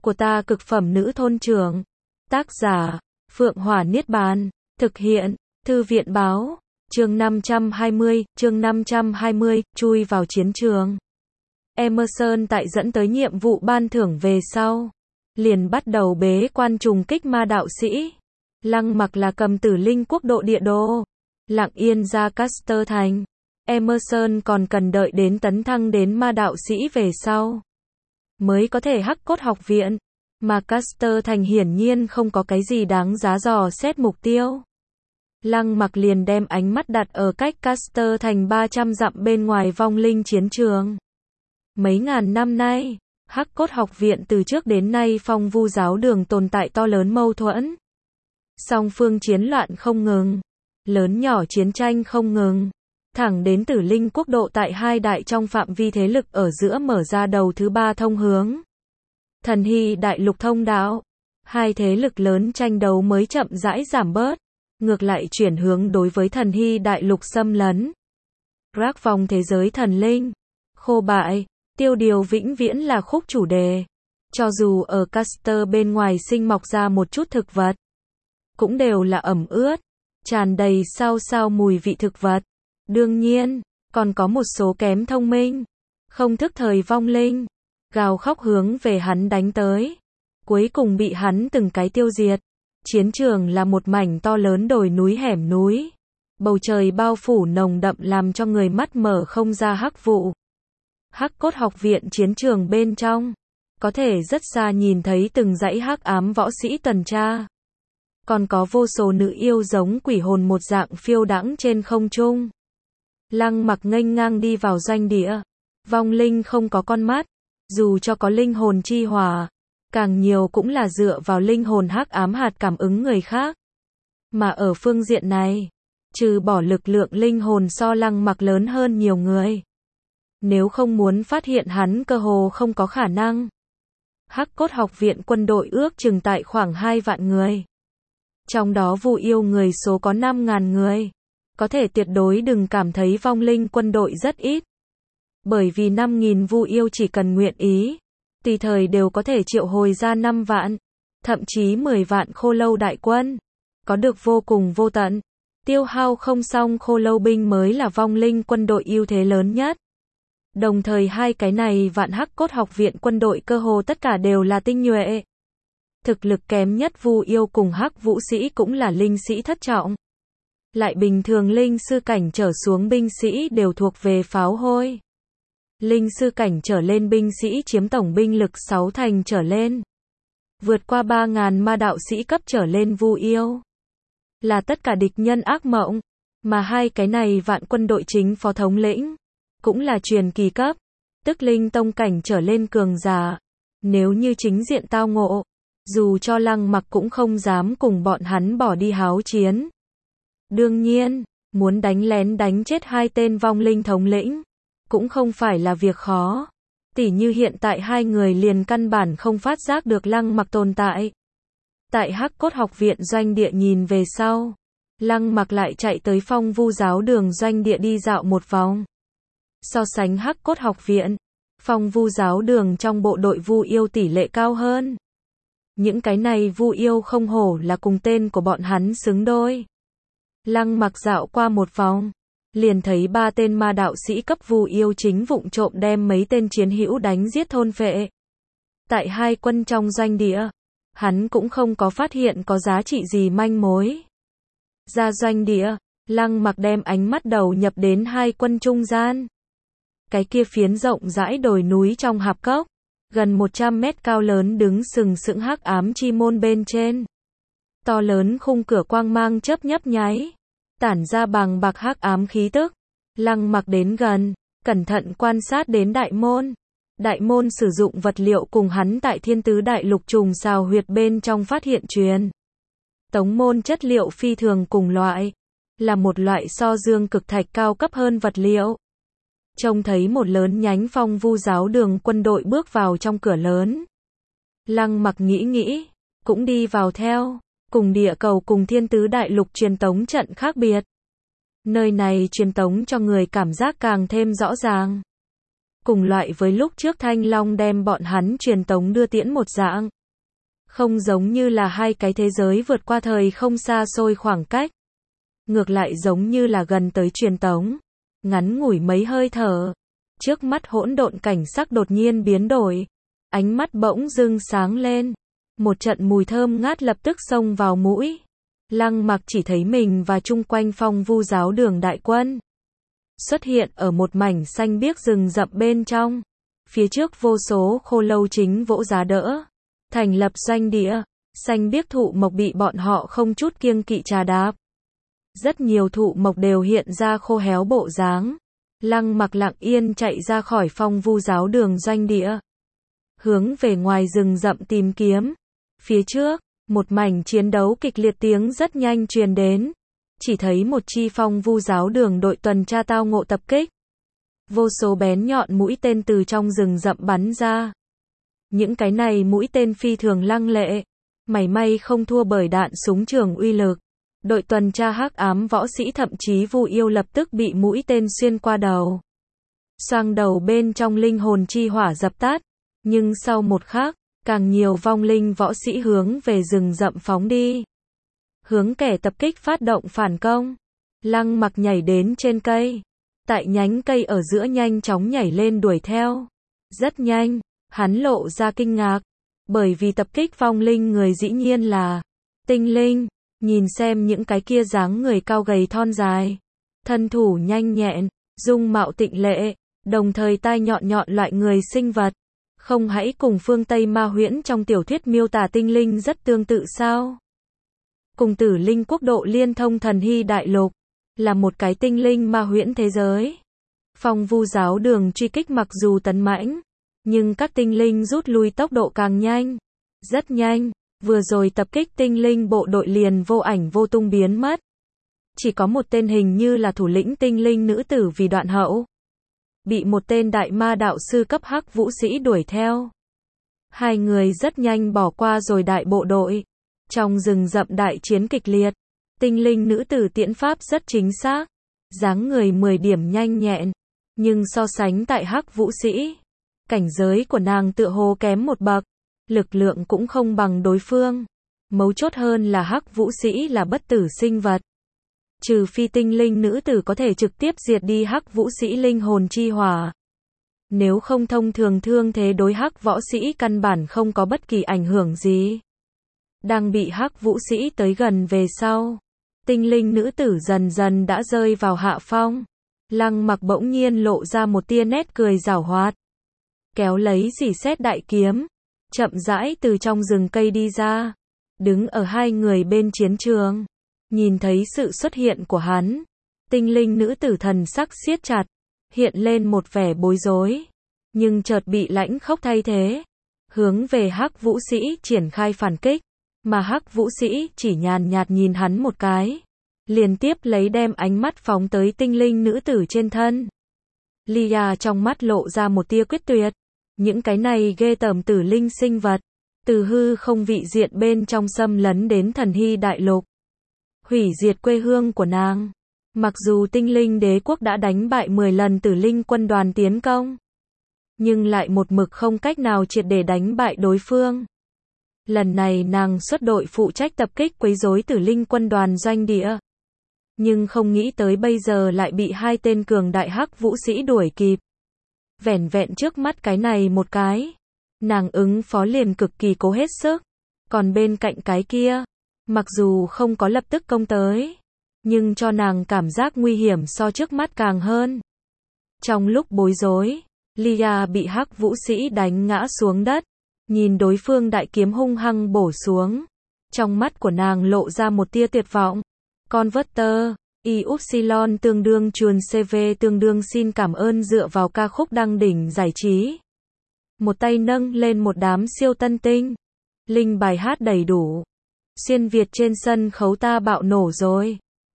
của ta cực phẩm nữ thôn trưởng. Tác giả, Phượng Hỏa Niết Bàn. Thực hiện, Thư viện Báo. Chương 520, chui vào chiến trường. Emerson tại dẫn tới nhiệm vụ ban thưởng về sau, liền bắt đầu bế quan trùng kích ma đạo sĩ. Lăng Mặc là cầm Tử Linh quốc độ địa đồ, lặng yên ra Caster Thành. Emerson còn cần đợi đến tấn thăng đến ma đạo sĩ về sau, mới có thể Hắc Cốt học viện. Mà Caster Thành hiển nhiên không có cái gì đáng giá dò xét mục tiêu. Lăng Mặc liền đem ánh mắt đặt ở cách Caster Thành 300 dặm bên ngoài vong linh chiến trường. Mấy ngàn năm nay, Hắc Cốt học viện từ trước đến nay Phong Vu giáo đường tồn tại to lớn mâu thuẫn. Song phương chiến loạn không ngừng, lớn nhỏ chiến tranh không ngừng, thẳng đến Tử Linh quốc độ tại hai đại trong phạm vi thế lực ở giữa mở ra đầu thứ ba thông hướng. Thần Hy đại lục thông đạo, hai thế lực lớn tranh đấu mới chậm rãi giảm bớt, ngược lại chuyển hướng đối với Thần Hy đại lục xâm lấn. Rác vòng thế giới thần linh, khô bại, tiêu điều vĩnh viễn là khúc chủ đề. Cho dù ở Caster bên ngoài sinh mọc ra một chút thực vật, cũng đều là ẩm ướt, tràn đầy sao mùi vị thực vật. Đương nhiên, còn có một số kém thông minh, không thức thời vong linh, gào khóc hướng về hắn đánh tới. Cuối cùng bị hắn từng cái tiêu diệt. Chiến trường là một mảnh to lớn đồi núi hẻm núi. Bầu trời bao phủ nồng đậm làm cho người mắt mở không ra hắc vụ. Hắc Cốt học viện chiến trường bên trong, có thể rất xa nhìn thấy từng dãy hắc ám võ sĩ tuần tra. Còn có vô số nữ yêu giống quỷ hồn một dạng phiêu đãng trên không trung. Lăng Mặc nghênh ngang đi vào doanh địa. Vong linh không có con mắt, dù cho có linh hồn chi hỏa, càng nhiều cũng là dựa vào linh hồn hắc ám hạt cảm ứng người khác. Mà ở phương diện này, trừ bỏ lực lượng linh hồn so Lăng Mặc lớn hơn nhiều người, nếu không muốn phát hiện hắn cơ hồ không có khả năng. Hắc Cốt học viện quân đội ước chừng tại khoảng 2 vạn người. Trong đó Vu yêu người số có 5.000 người. Có thể tuyệt đối đừng cảm thấy vong linh quân đội rất ít. Bởi vì 5.000 Vu yêu chỉ cần nguyện ý, tùy thời đều có thể triệu hồi ra 5 vạn, thậm chí 10 vạn khô lâu đại quân. Có được vô cùng vô tận, tiêu hao không xong khô lâu binh mới là vong linh quân đội ưu thế lớn nhất. Đồng thời hai cái này vạn Hắc Cốt học viện quân đội cơ hồ tất cả đều là tinh nhuệ. Thực lực kém nhất Vu yêu cùng Hắc Vũ sĩ cũng là linh sĩ thất trọng. Lại bình thường linh sư cảnh trở xuống binh sĩ đều thuộc về pháo hôi. Linh sư cảnh trở lên binh sĩ chiếm tổng binh lực 6 thành trở lên. Vượt qua 3.000 ma đạo sĩ cấp trở lên Vu yêu. Là tất cả địch nhân ác mộng. Mà hai cái này vạn quân đội chính phó thống lĩnh, cũng là truyền kỳ cấp, tức linh tông cảnh trở lên cường giả. Nếu như chính diện tao ngộ, dù cho Lăng Mặc cũng không dám cùng bọn hắn bỏ đi háo chiến. Đương nhiên, muốn đánh lén đánh chết hai tên vong linh thống lĩnh, cũng không phải là việc khó. Tỉ như hiện tại hai người liền căn bản không phát giác được Lăng Mặc tồn tại. Tại Hắc Cốt học viện doanh địa nhìn về sau, Lăng Mặc lại chạy tới Phong Vu giáo đường doanh địa đi dạo một vòng. So sánh Hắc Cốt học viện, Phong Vu giáo đường trong bộ đội Vu yêu tỷ lệ cao hơn. Những cái này Vu yêu không hổ là cùng tên của bọn hắn xứng đôi. Lăng Mặc dạo qua một vòng, liền thấy 3 tên ma đạo sĩ cấp Vu yêu chính vụng trộm đem mấy tên chiến hữu đánh giết thôn phệ. Tại hai quân trong doanh địa, hắn cũng không có phát hiện có giá trị gì manh mối. Ra doanh địa, Lăng Mặc đem ánh mắt đầu nhập đến hai quân trung gian. Cái kia phiến rộng rãi đồi núi trong hạp cốc, gần 100 mét cao lớn đứng sừng sững hắc ám chi môn bên trên. To lớn khung cửa quang mang chớp nhấp nháy, tản ra bằng bạc hắc ám khí tức. Lăng Mặc đến gần, cẩn thận quan sát đến đại môn. Đại môn sử dụng vật liệu cùng hắn tại Thiên Tứ Đại Lục trùng xào huyệt bên trong phát hiện truyền. Tống môn chất liệu phi thường cùng loại, là một loại so dương cực thạch cao cấp hơn vật liệu. Trông thấy một lớn nhánh Phong Vu giáo đường quân đội bước vào trong cửa lớn. Lăng Mặc nghĩ, cũng đi vào theo. Cùng địa cầu cùng Thiên Tứ Đại Lục truyền tống trận khác biệt. Nơi này truyền tống cho người cảm giác càng thêm rõ ràng. cùng loại với lúc trước Thanh Long đem bọn hắn truyền tống đưa tiễn một dạng. Không giống như là hai cái thế giới vượt qua thời không xa xôi khoảng cách. Ngược lại giống như là gần tới truyền tống. Ngắn ngủi mấy hơi thở. Trước mắt hỗn độn cảnh sắc đột nhiên biến đổi. Ánh mắt bỗng dưng sáng lên. Một trận mùi thơm ngát lập tức xông vào mũi. Lăng Mặc chỉ thấy mình và chung quanh Phong Vu giáo đường đại quân xuất hiện ở một mảnh xanh biếc rừng rậm bên trong. Phía trước vô số khô lâu chính vỗ giá đỡ, thành lập doanh địa. Xanh biếc thụ mộc bị bọn họ không chút kiêng kỵ trà đạp. Rất nhiều thụ mộc đều hiện ra khô héo bộ dáng. Lăng Mặc lặng yên chạy ra khỏi Phong Vu giáo đường doanh địa, hướng về ngoài rừng rậm tìm kiếm. Phía trước, một mảnh chiến đấu kịch liệt tiếng rất nhanh truyền đến. Chỉ thấy một chi Phong Vu giáo đường đội tuần tra tao ngộ tập kích. Vô số bén nhọn mũi tên từ trong rừng rậm bắn ra. Những cái này mũi tên phi thường lăng lệ, mảy may không thua bởi đạn súng trường uy lực. Đội tuần tra hắc ám võ sĩ thậm chí Vu yêu lập tức bị mũi tên xuyên qua đầu. Xoang đầu bên trong linh hồn chi hỏa dập tắt. Nhưng sau một khắc, càng nhiều vong linh võ sĩ hướng về rừng rậm phóng đi. Hướng kẻ tập kích phát động phản công. Lăng Mặc nhảy đến trên cây. Tại nhánh cây ở giữa nhanh chóng nhảy lên đuổi theo. Rất nhanh, hắn lộ ra kinh ngạc. Bởi vì tập kích vong linh người dĩ nhiên là tinh linh. Nhìn xem những cái kia dáng người cao gầy thon dài. Thân thủ nhanh nhẹn, dung mạo tịnh lệ, đồng thời tai nhọn nhọn loại người sinh vật. Không hãy cùng phương Tây ma huyễn trong tiểu thuyết miêu tả tinh linh rất tương tự sao? Cùng Tử Linh quốc độ liên thông Thần Hy đại lục, là một cái tinh linh ma huyễn thế giới. Phong Vu giáo đường truy kích mặc dù tấn mãnh, nhưng các tinh linh rút lui tốc độ càng nhanh. Rất nhanh, vừa rồi tập kích tinh linh bộ đội liền vô ảnh vô tung biến mất. Chỉ có một tên hình như là thủ lĩnh tinh linh nữ tử vì đoạn hậu. Bị một tên đại ma đạo sư cấp hắc vũ sĩ đuổi theo. Hai người rất nhanh bỏ qua rồi đại bộ đội. Trong rừng rậm đại chiến kịch liệt, tinh linh nữ tử tiễn pháp rất chính xác, dáng người 10 điểm nhanh nhẹn, nhưng so sánh tại hắc vũ sĩ, cảnh giới của nàng tựa hồ kém một bậc, lực lượng cũng không bằng đối phương. Mấu chốt hơn là hắc vũ sĩ là bất tử sinh vật. Trừ phi tinh linh nữ tử có thể trực tiếp diệt đi hắc vũ sĩ linh hồn chi hỏa. Nếu không thông thường thương thế đối hắc võ sĩ căn bản không có bất kỳ ảnh hưởng gì. Đang bị hắc vũ sĩ tới gần về sau, tinh linh nữ tử dần dần đã rơi vào hạ phong. Lăng Mặc bỗng nhiên lộ ra một tia nét cười giảo hoạt. Kéo lấy rỉ sét đại kiếm, chậm rãi từ trong rừng cây đi ra. Đứng ở hai người bên chiến trường. Nhìn thấy sự xuất hiện của hắn, tinh linh nữ tử thần sắc siết chặt, hiện lên một vẻ bối rối, nhưng chợt bị lãnh khốc thay thế, hướng về hắc vũ sĩ triển khai phản kích, mà hắc vũ sĩ chỉ nhàn nhạt nhìn hắn một cái, liền tiếp lấy đem ánh mắt phóng tới tinh linh nữ tử trên thân. Lia trong mắt lộ ra một tia quyết tuyệt, những cái này ghê tởm tử linh sinh vật, từ hư không vị diện bên trong xâm lấn đến Thần Hy đại lục, hủy diệt quê hương của nàng. Mặc dù tinh linh đế quốc đã đánh bại 10 lần tử linh quân đoàn tiến công, nhưng lại một mực không cách nào triệt để đánh bại đối phương. Lần này nàng xuất đội phụ trách tập kích quấy rối tử linh quân đoàn doanh địa. Nhưng không nghĩ tới bây giờ lại bị hai tên cường đại hắc vũ sĩ đuổi kịp. Vẻn vẹn trước mắt cái này một cái, nàng ứng phó liền cực kỳ cố hết sức. Còn bên cạnh cái kia, mặc dù không có lập tức công tới, nhưng cho nàng cảm giác nguy hiểm so trước mắt càng hơn. Trong lúc bối rối, Lia bị hắc vũ sĩ đánh ngã xuống đất, nhìn đối phương đại kiếm hung hăng bổ xuống. Trong mắt của nàng lộ ra một tia tuyệt vọng. Converter, Y-Upsilon tương đương chuồn CV tương đương xin cảm ơn dựa vào ca khúc đăng đỉnh giải trí. Một tay nâng lên một đám siêu tân tinh. Linh bài hát đầy đủ. Xuyên Việt trên sân khấu ta bạo nổ rồi.